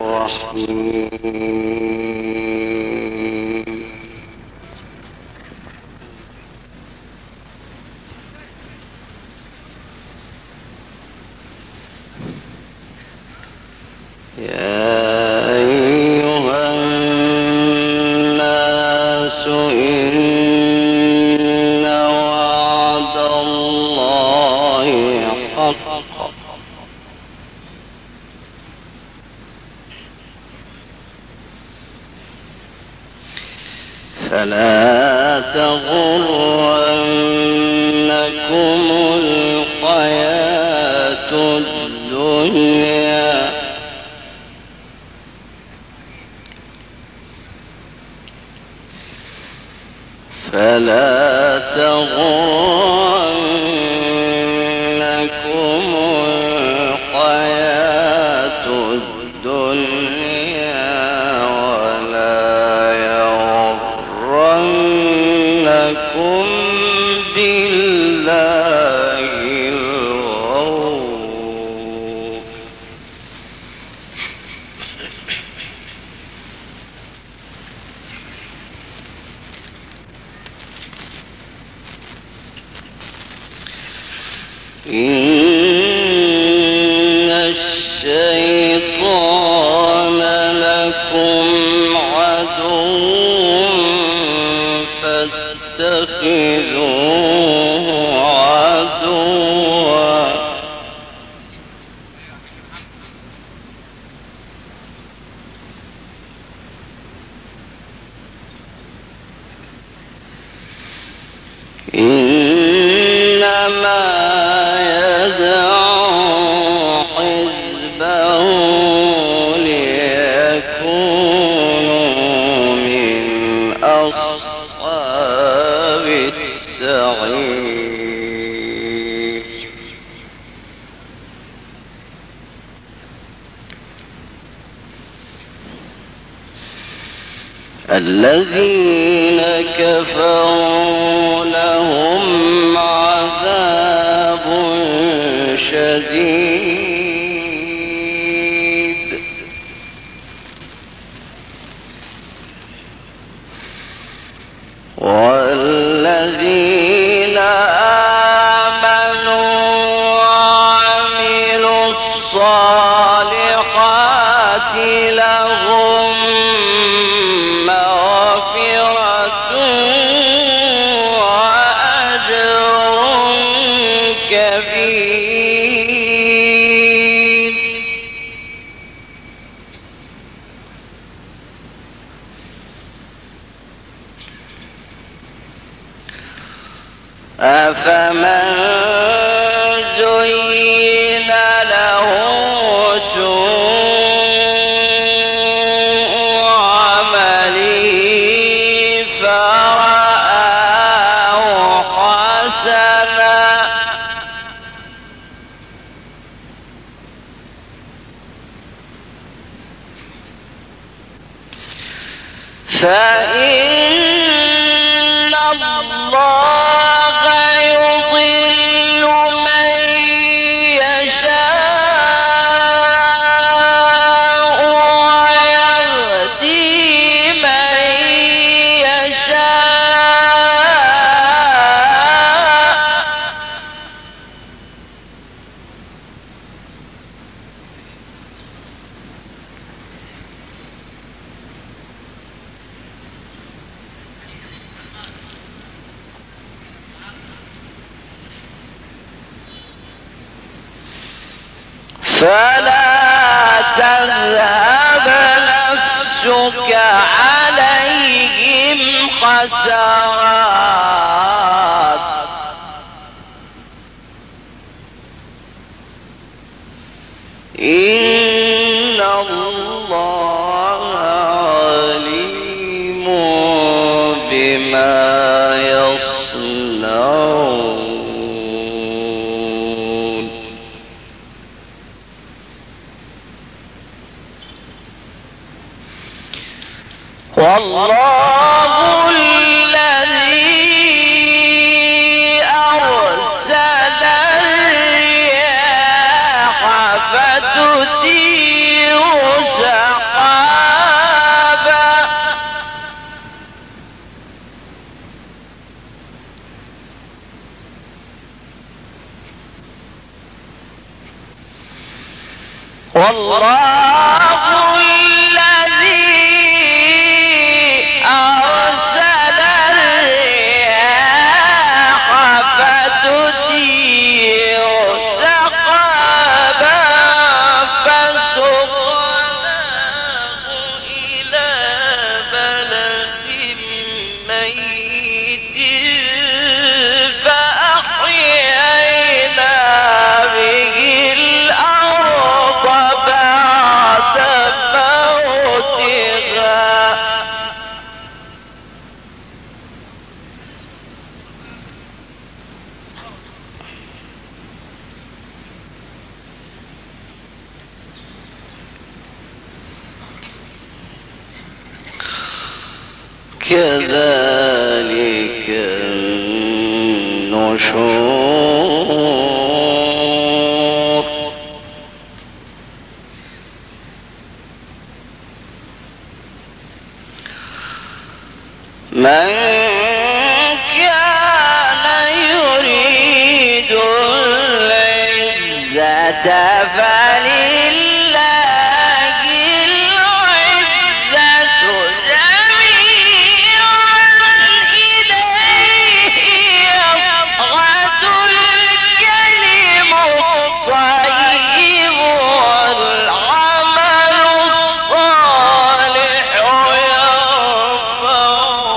فلا تغرنكم الحياة الدنيا إن الشيطان لكم عدو فاتخذوه عدوا إنما الذين كفروا لهم عذاب شديد والذين آمنوا وعملوا الصالحات لهم أفمن زين له سوء عمله فرآه حسنا فإن الله يضل من يشاء ويهدي من يشاء فلا تذهب نفسك عليهم حسرات إن الله عليم بما يصنعون والله الذي أرسل الرياح فتثير سحابا كذلك النشور من كان يريد العزة فلله العزة جميعا إليه يصعد الكلم الطيب والعمل الصالح يرفعه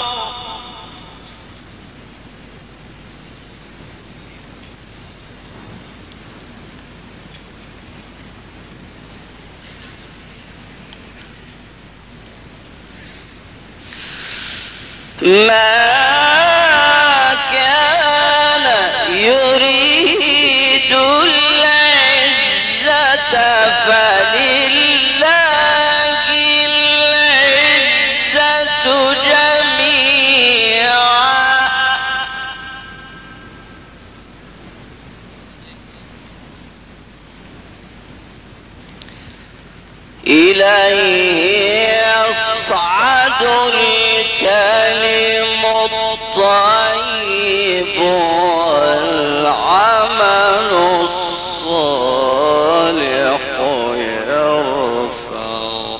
ما كان يريد العزة فلله العزة جميعا إليه يصعد الكلم الطيب والعمل الصالح يرفعه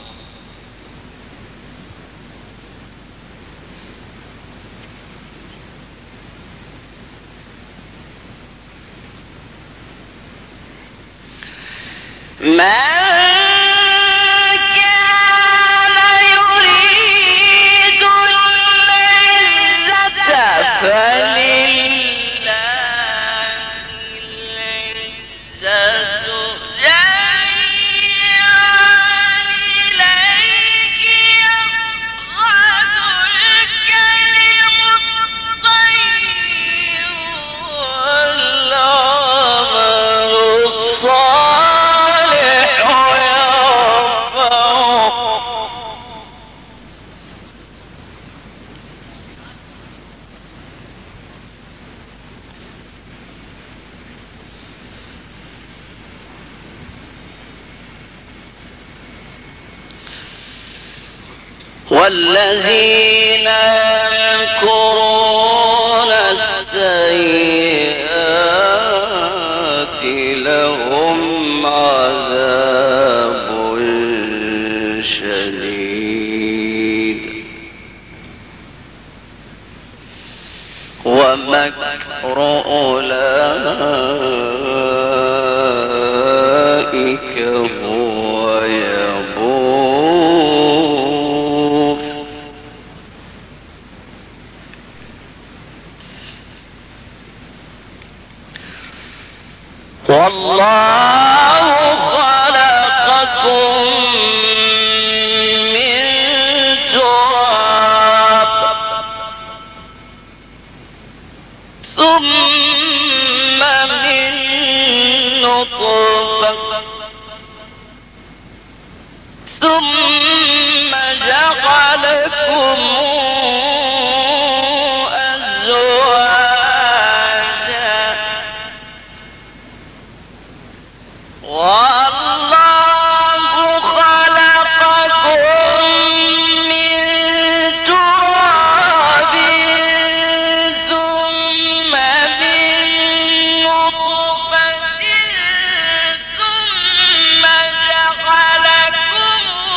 والذين يمكرون السيئات لهم عذاب شديد ومكر أولئك هو يبور والله خلقكم من تراب ثم من نطفة ثم جعلكم أزواجا والله خلقكم من تراب ثم من نطفة ثم جعلكم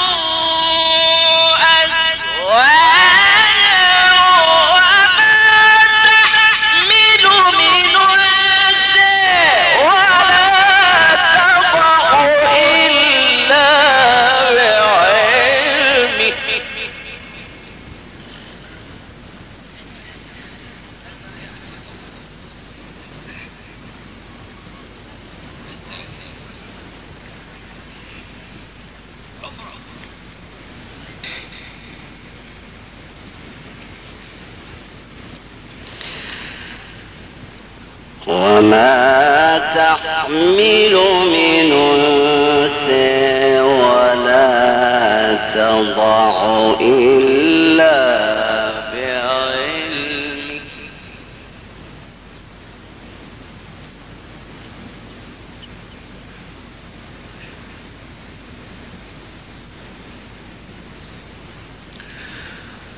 وما تحمل من أنثى ولا تضع إلا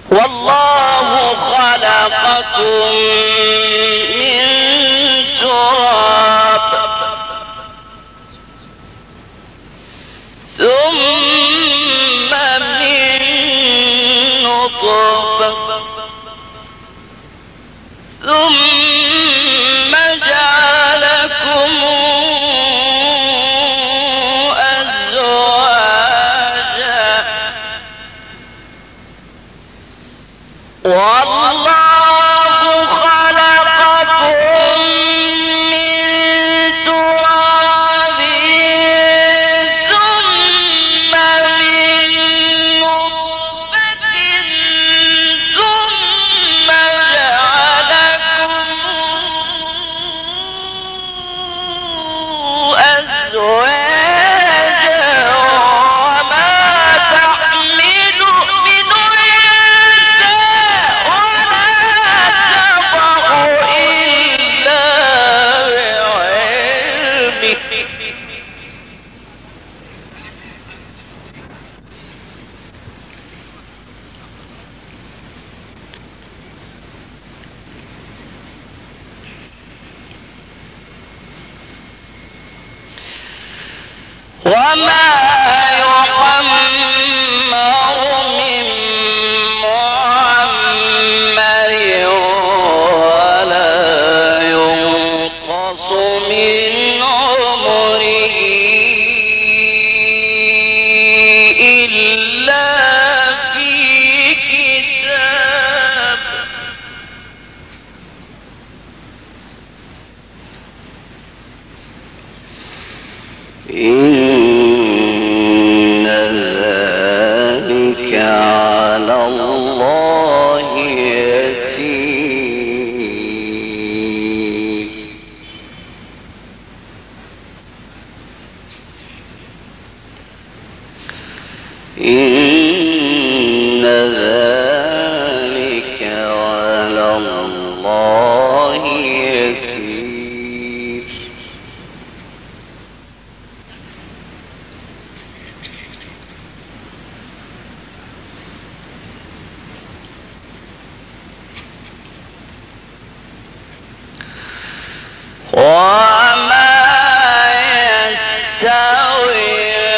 والله خلقكم من تراب ثم من نطفة ثم جعلكم أزواجا والله خلقكم من تراب ثم من نطفة ثم جعلكم أزواجا وما تحمل من أنثى ولا تضع إلا بعلمه وما يعمر من معمر ولا ينقص من عمره إلا في كتاب إن ذلك على الله يسير إن ذلك على الله يسير وما يستوي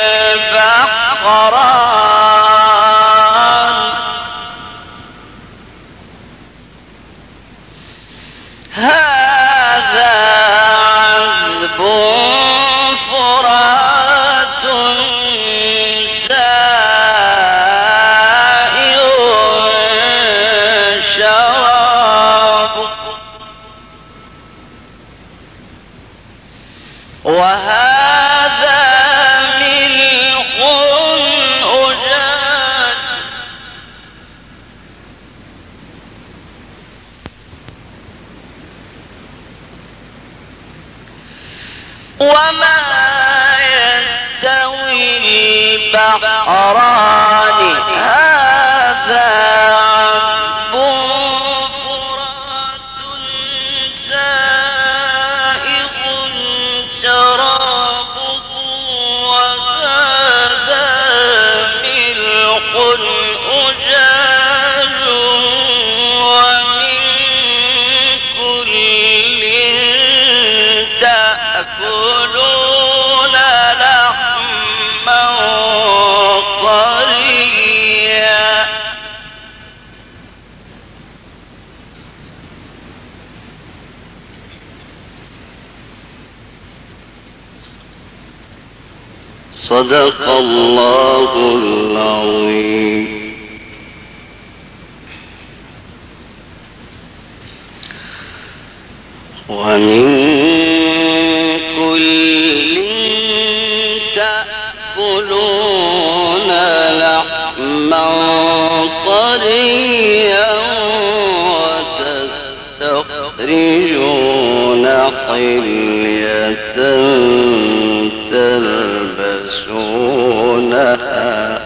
البحران هذا عذب فرات سائغ شرابه وهذا ملح أجاج وما يستوي البحران هذا عذب فرات سائغ شرابه وهذا ملح أجاج ومن كل تأكلون لحما طريا صدق الله العظيم. ومن كل تأكلون لحما طريا وتستخرجون حلية تلبسونها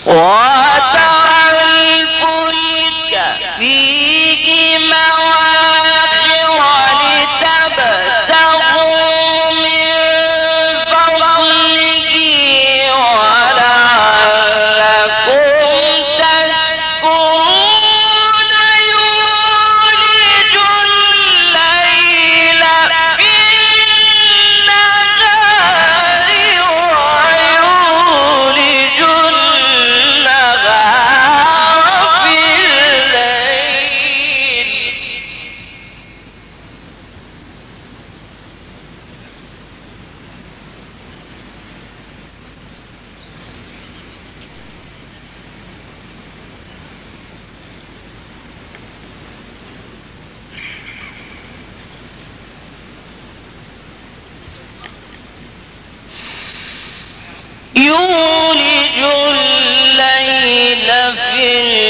يولج الليل في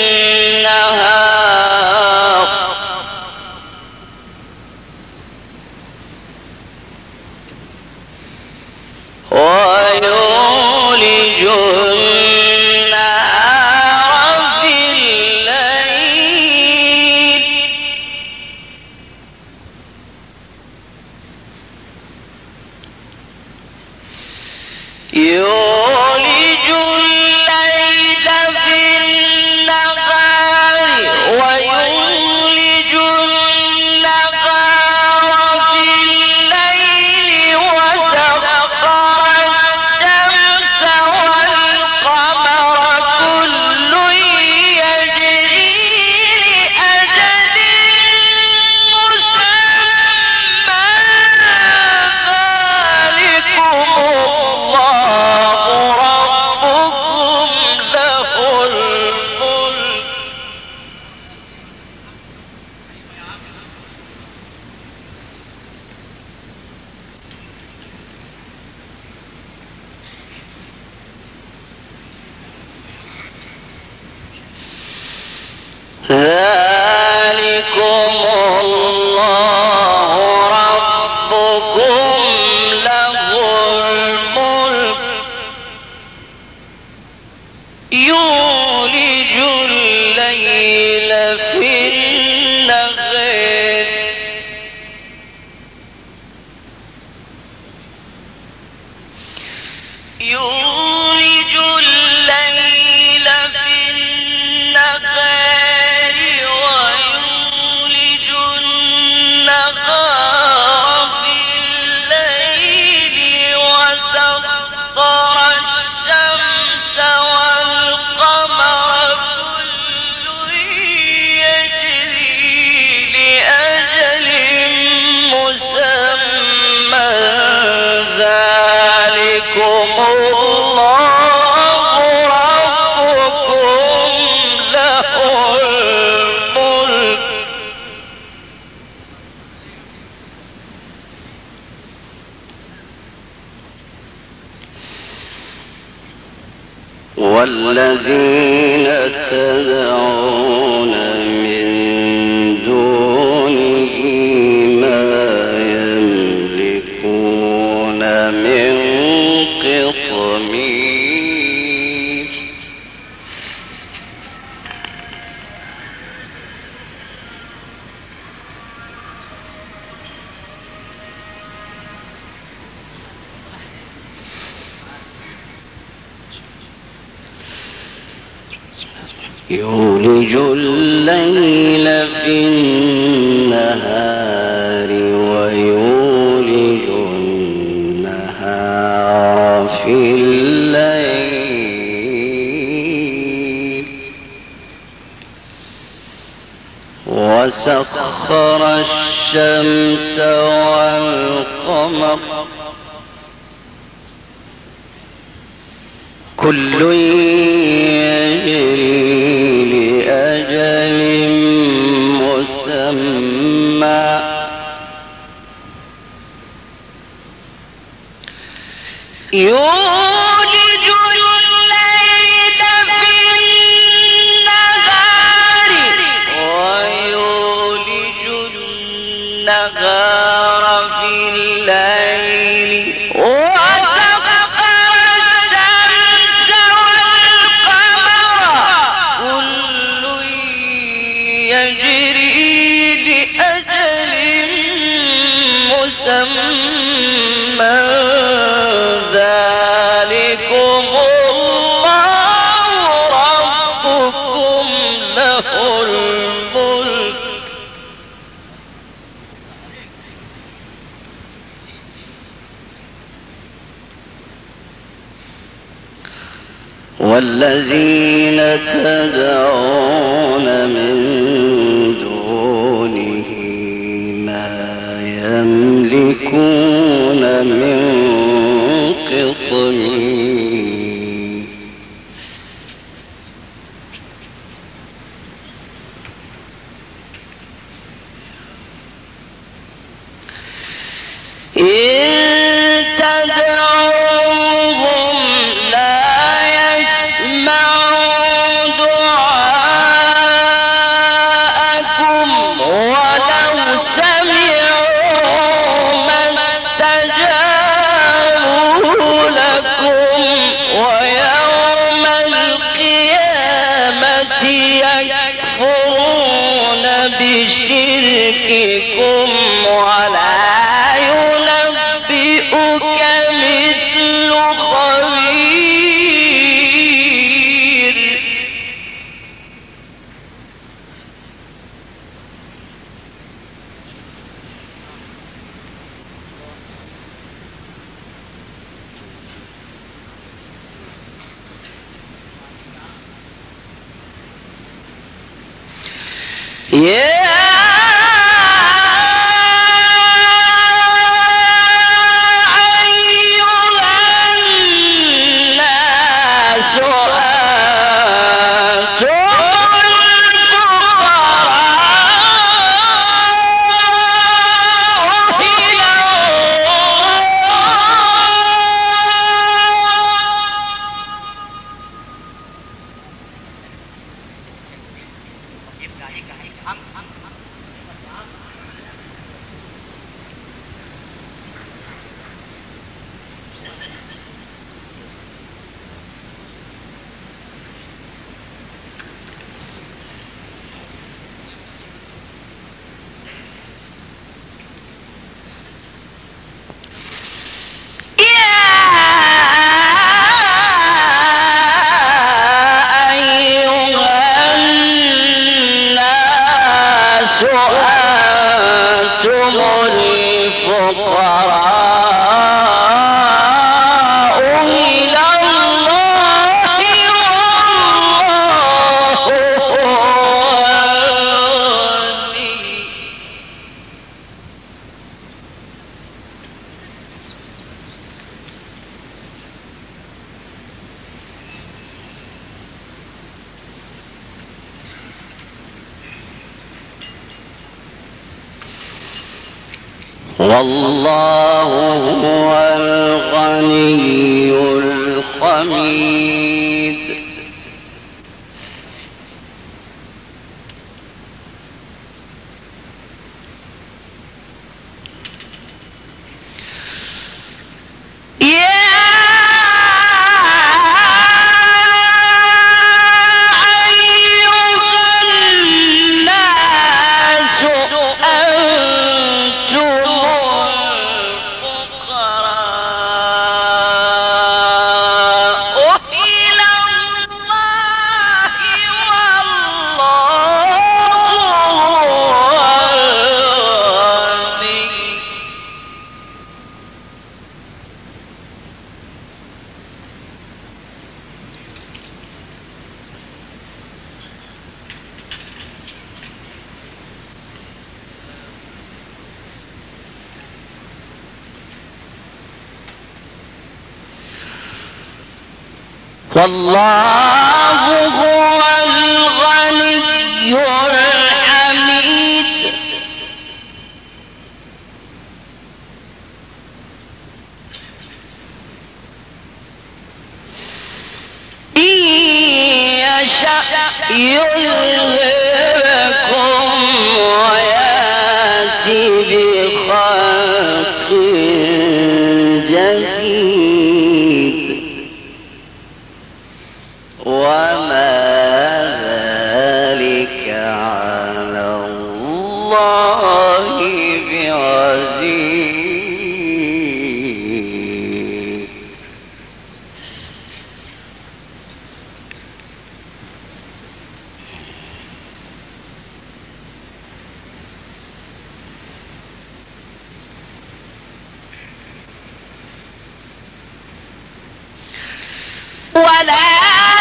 النهار ويولج النهار في الليل يولج الليل في النهار ويولج النهار في الليل وسخر الشمس والقمر كل يجري لأجل مسمى ذلكم الله ربكم له الملك ذلكم الله ربكم له الملك يولج الليل في النهار يولج الليل في النهار ويولج النهار في الليل وسخر الشمس والقمر كل يجري لأجل مسمى ذلكم الله ربكم له الملك والذين تدعون من دونه ما يملكون من قطمير يولج الليل في النهار ويولج النهار في الليل وسخر الشمس والقمر كل يجري لأجل مسمى يولج الليل في النهار ويولج النهار في الليل وسخر الشمس والقمر والذين تدعون من دونه ما يملكون من قطمير بشرككم ولا ينبئك مثل خبير والله هو الغني الحميد والله هو الغني الحميد إن يشأ يذهبكم ويأتي بخلق جديد وما ذلك على الله بعزيز ولا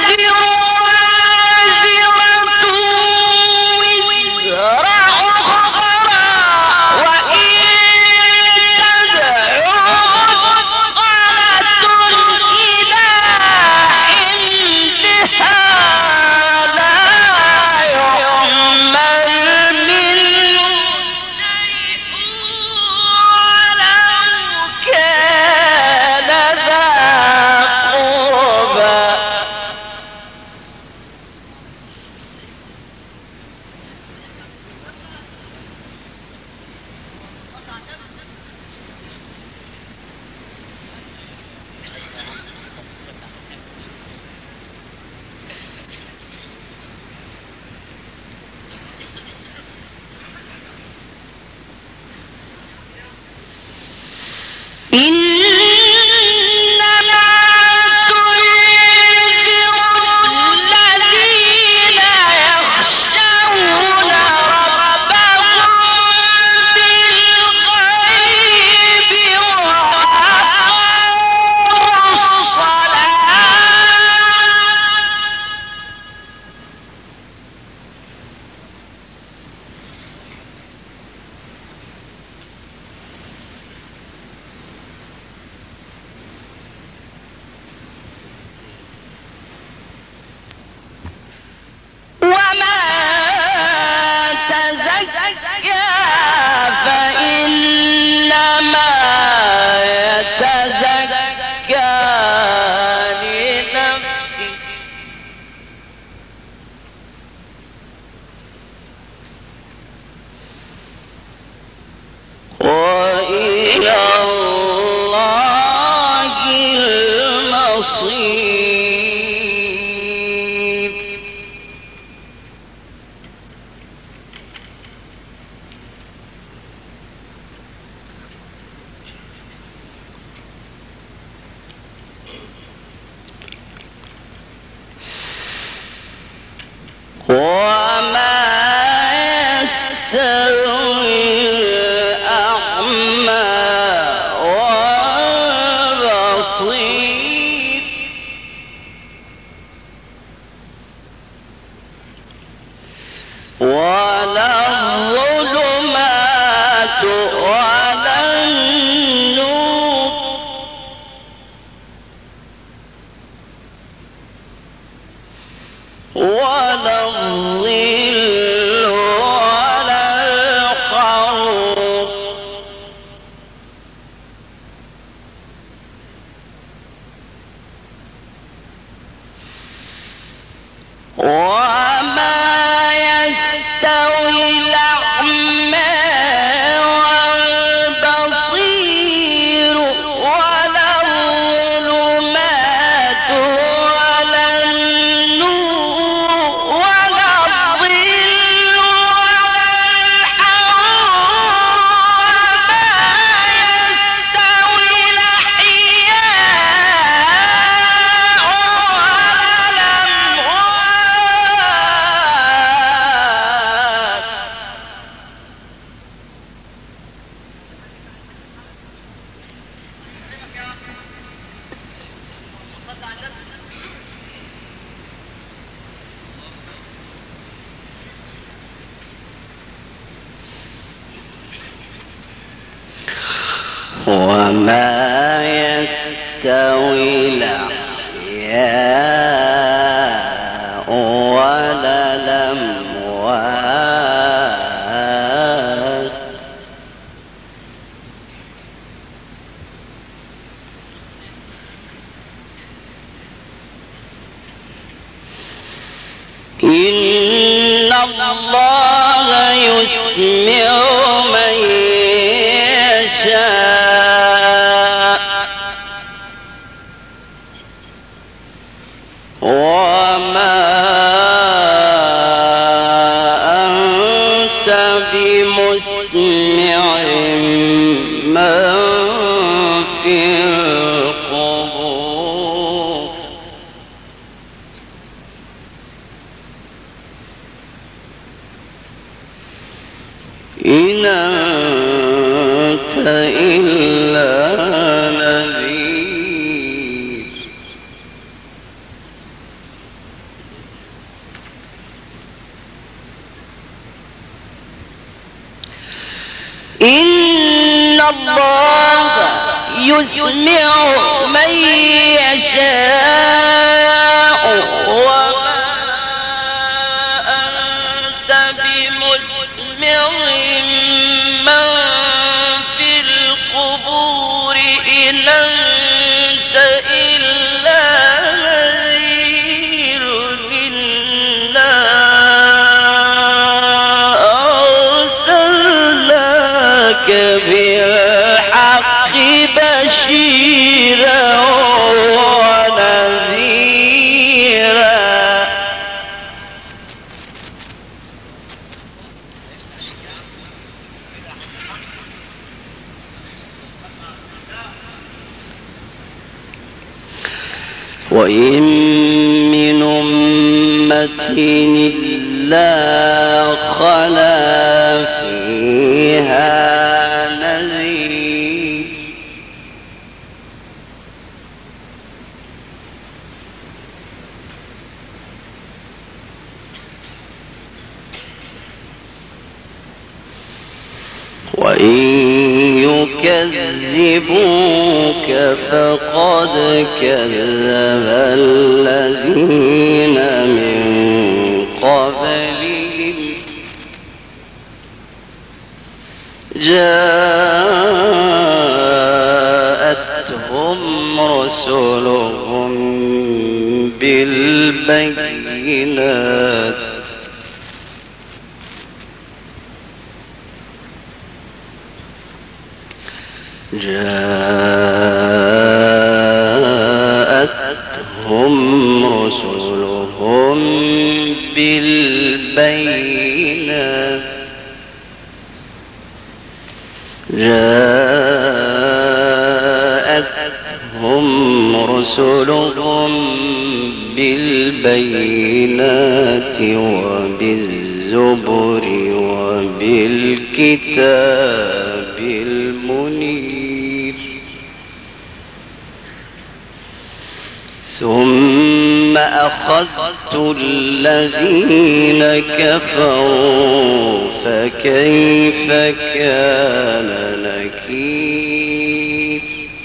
وما يستوي الأحياء ولا الأموات إن الله يسمع من يشاء وما أنت بمسمع من في القبور إن أنت إلا نذير الله يسمع من يشاء وما أنت بمسمع من في القبور إن أنت إلا نذير إنا أرسلناك بالحق بشيرا ونذيرا. وإن من أمة إلا خلا فيها نذير وإن يكذبوك فقد كذب الذين من قبلهم جاءتهم رسلهم بالبينات جاءتهم رسلهم بالبينات وبالزبر وبالكتاب المنير ثم أخذت الذين كفروا فكيف كان نكير.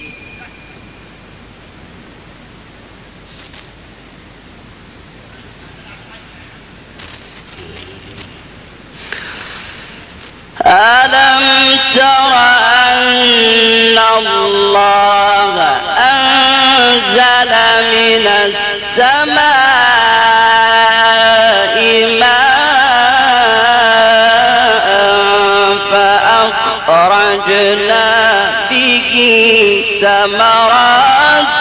ألم تر أن الله أنزل من السماء ماء فأخرجنا به ثمرات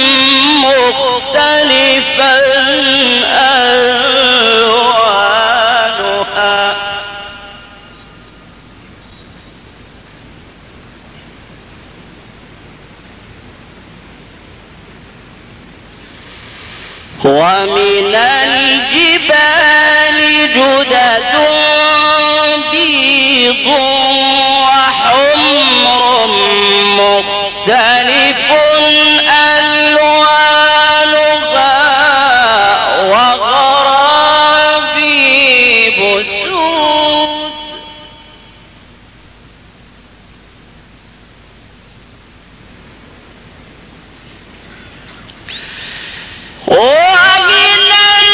مختلفا ألوانها ومن الجبال جدد بيض وحمر مختلف ألوانها وغرابيب سود ومن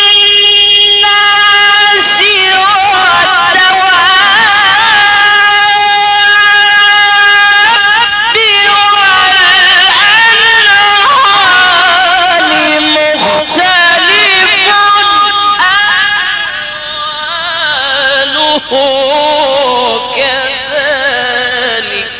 الناس والدواب والأنعام مختلف ألوانه كذلك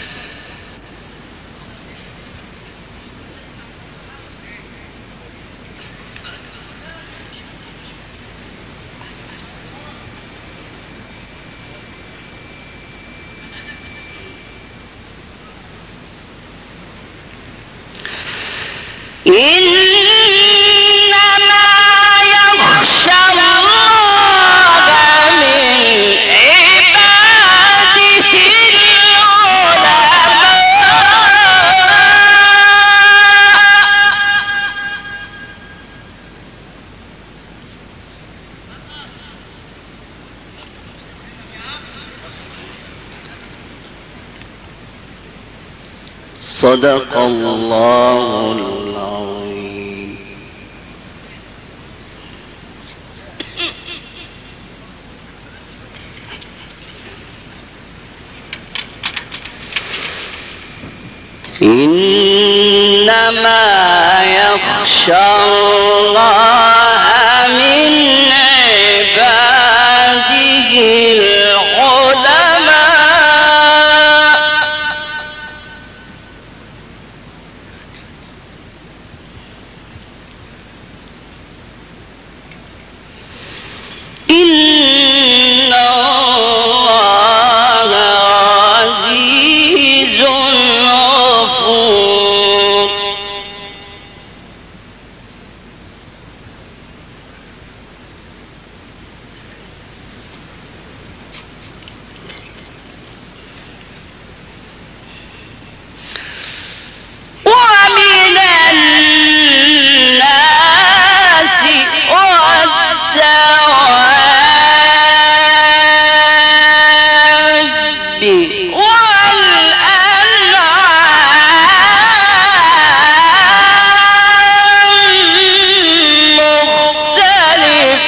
إنما يخشى الله من عباده العلماء صدق الله العظيم. إنما يخشى الله من عباده العلماء. إن الله عزيز غفور. ومن الناس والدواب والأنعام مختلف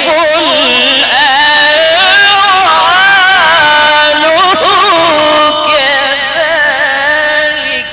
ألوانه كذلك.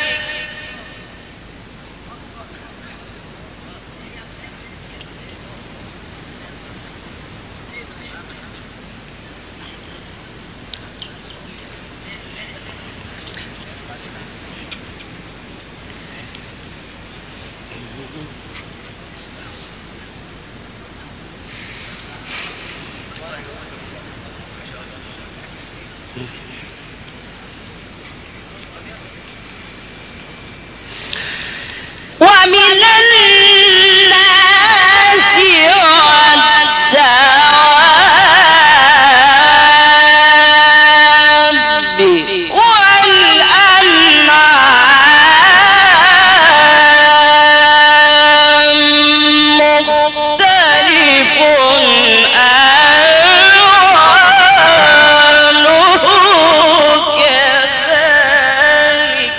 ومن الناس والدواب والأنعام مختلف ألوانه كذلك.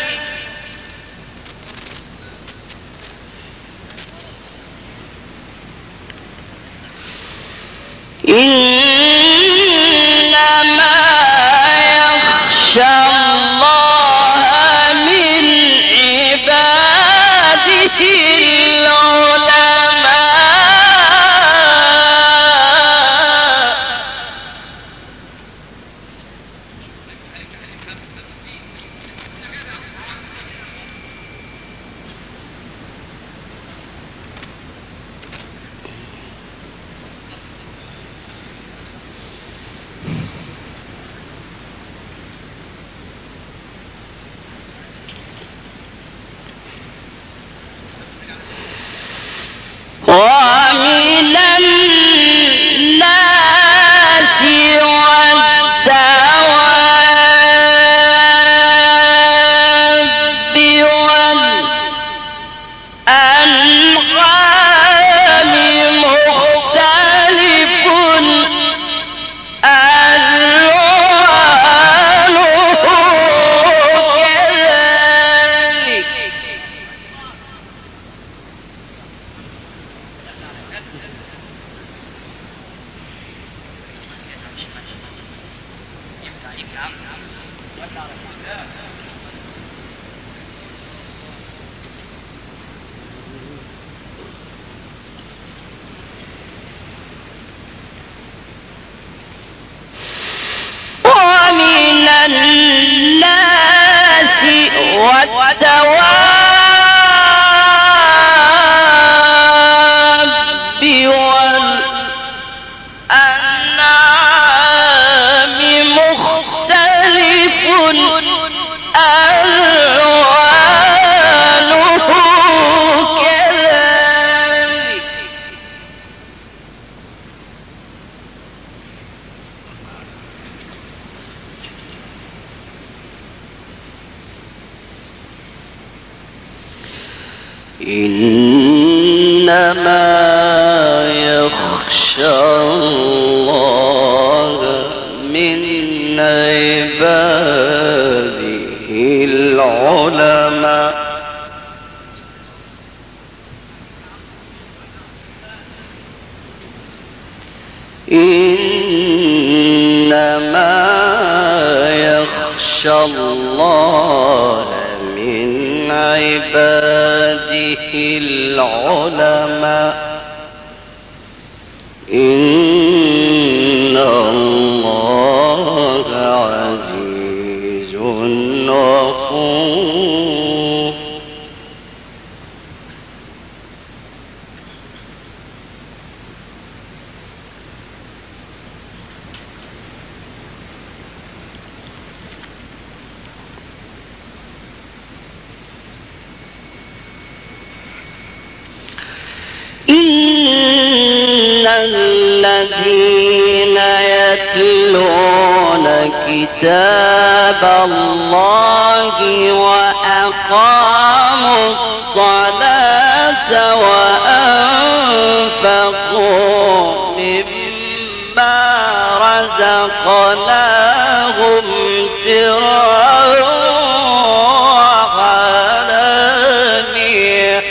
إنما يخشى الله من عباده العلماء. ومن الناس والدواب والأنعام مختلف ألوانه كذلك. ومن الناس والدواب والأنعام مختلف ألوانه كذلك. إنما يخشى الله من عباده العلماء. إنما يخشى الله من عباده العلماء إن الله عزيز غفور. إن الذين يتلون كتاب الله وأقاموا الصلاة وأنفقوا مما رزقناهم سرا وعلانية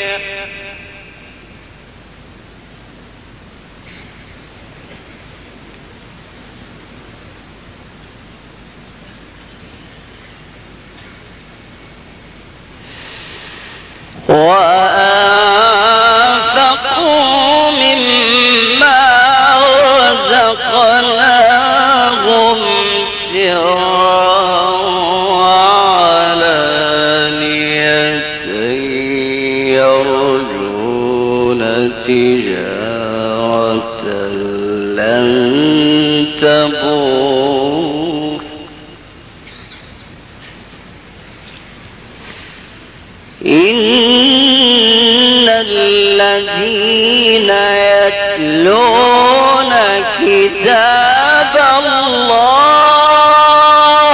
وأنفقوا مما رزقناهم سرا وعلانية يرجون تجارة لن تبور. إن الذين يتلون كتاب الله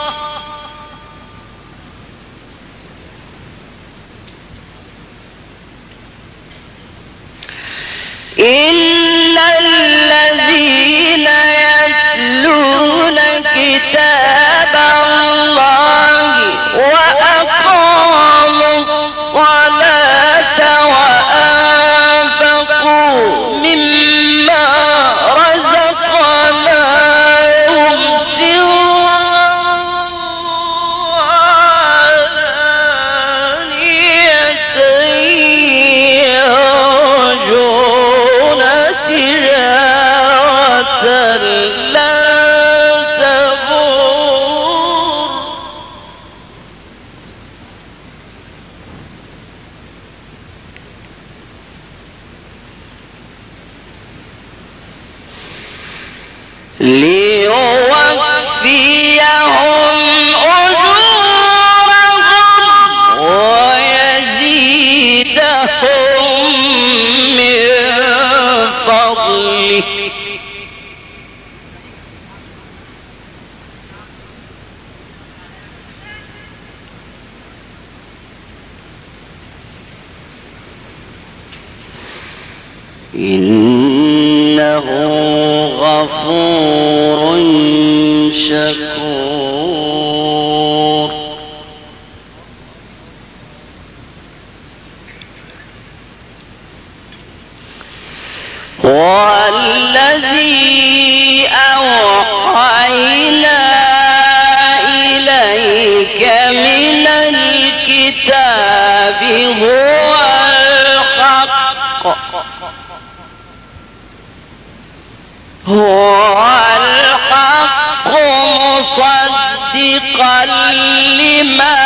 إن الذين يتلون كتاب الله وأقاموا الصلاة وأنفقوا مما رزقناهم سرا وعلانية يرجون تجارة لن تبور. ليوفيهم أجورهم ويزيدهم من فضله إنه غفور شكور. والذي أوحينا إليك من الكتاب هو الحق مصدقا لما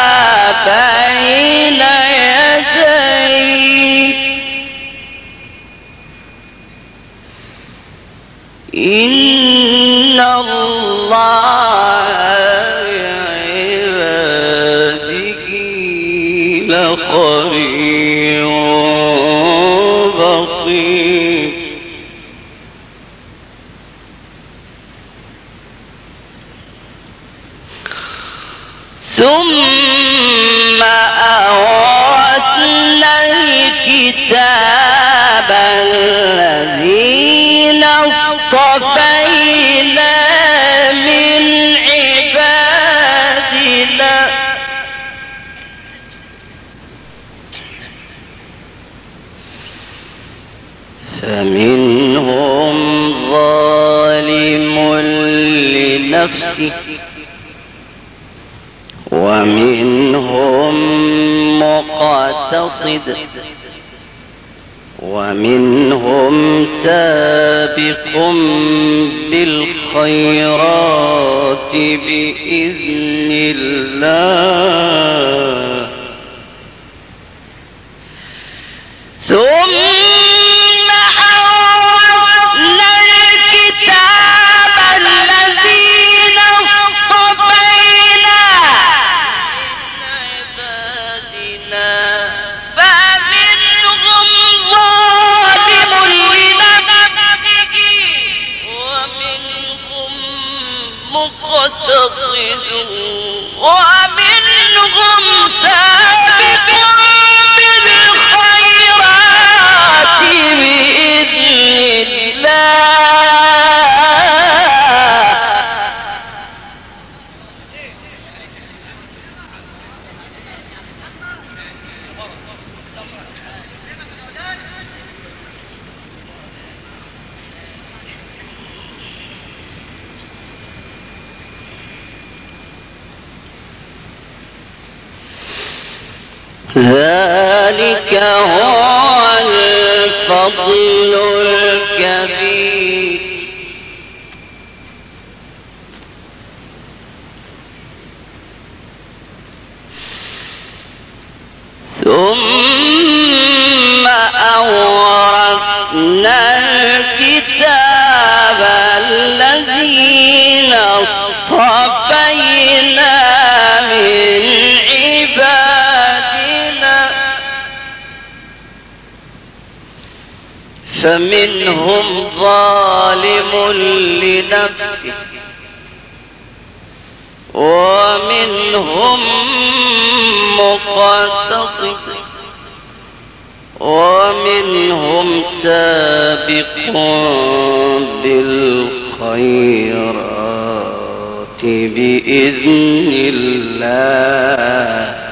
بين يديه إن الله بعباده لخبير بصير. ثم أورثنا الكتاب الذين اصطفينا من عبادنا فمنهم لنفسه ومنهم مقتصد ومنهم سابق بالخيرات بإذن الله ثم أورثنا الكتاب الذين اصطفينا من عبادنا فمنهم ظالم لنفسه ومنهم مقتصد ومنهم سابق بالخيرات بإذن ذلك هو الفضل الكبير ثم أورثنا الكتاب الذين اصطفينا من فمنهم ظالم لنفسه ومنهم مقتصد ومنهم سابق بالخيرات بإذن الله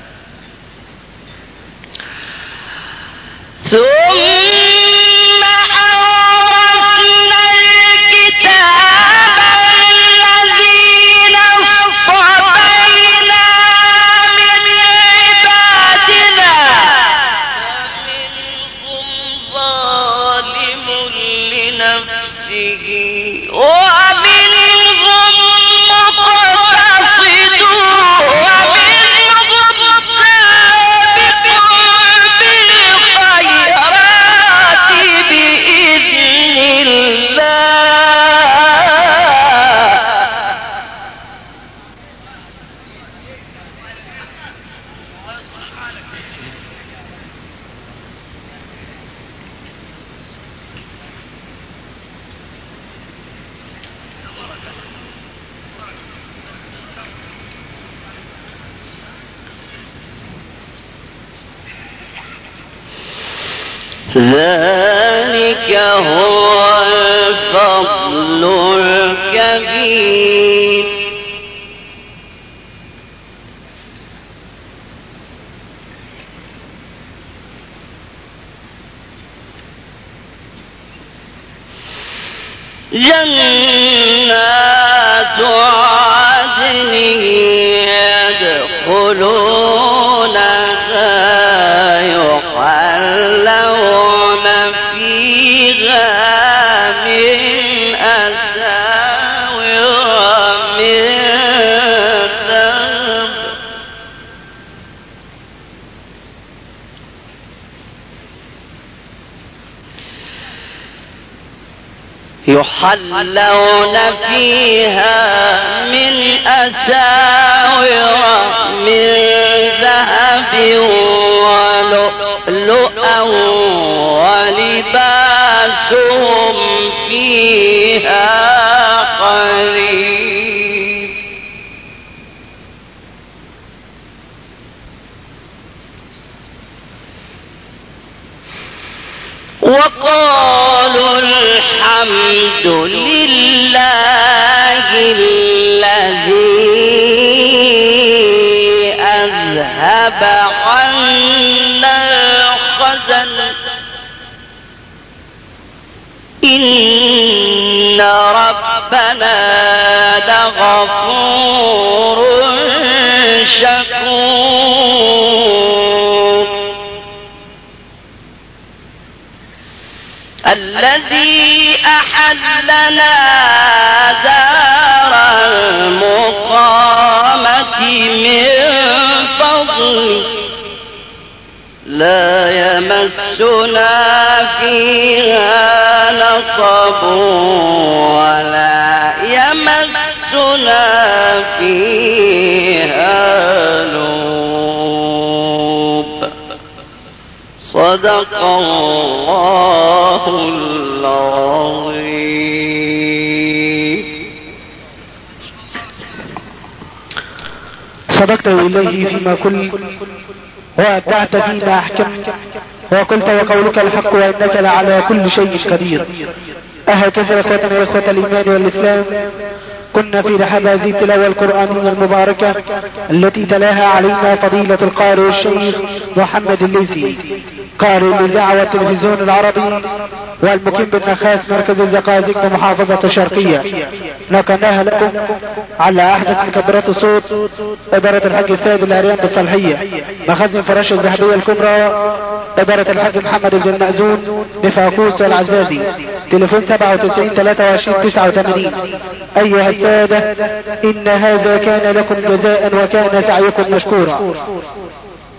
ذلك هو الفضل الكبير جنات عدن يدخلونها يحلون فيها من أساور من ذهب يحلون فيها من أساور من ذهب ولؤلؤا ولباسهم فيها حرير وقالوا الحمد لله الذي أذهب عنا الحزن إن ربنا لغفور شكور الذي أحلنا دار المقامة من فضله لا يمسنا فيها نصب ولا يمسنا فيها لغوب صدق الله العظيم. صدقت إليه فيما قلت وأبدعت فيما أحكمت وقلت وقولك الحق وإنك لعلى كل شيء قدير. أهكذا إخوتنا إخوة الإيمان والإسلام كنا في رحاب هذه التلاوة القرآنية المباركة التي تلاها علينا فضيلة القارئ الشيخ محمد الليثي قارئ الإذاعة والتلفزيون العربي والمقيم بالنخاس مركز الزقازق ومحافظة الشرقية. نقلناها لكم على أحدث مكبرات الصوت إدارة الحاج السيد العريان بالصالحية مخازن فرش الذهبية الكبرى إدارة الحاج محمد بن المأذون بفاقوس والعزازي تليفون 97 23 89. أيها السادة إن هذا كان لكم جزاء وكان سعيكم مشكورا.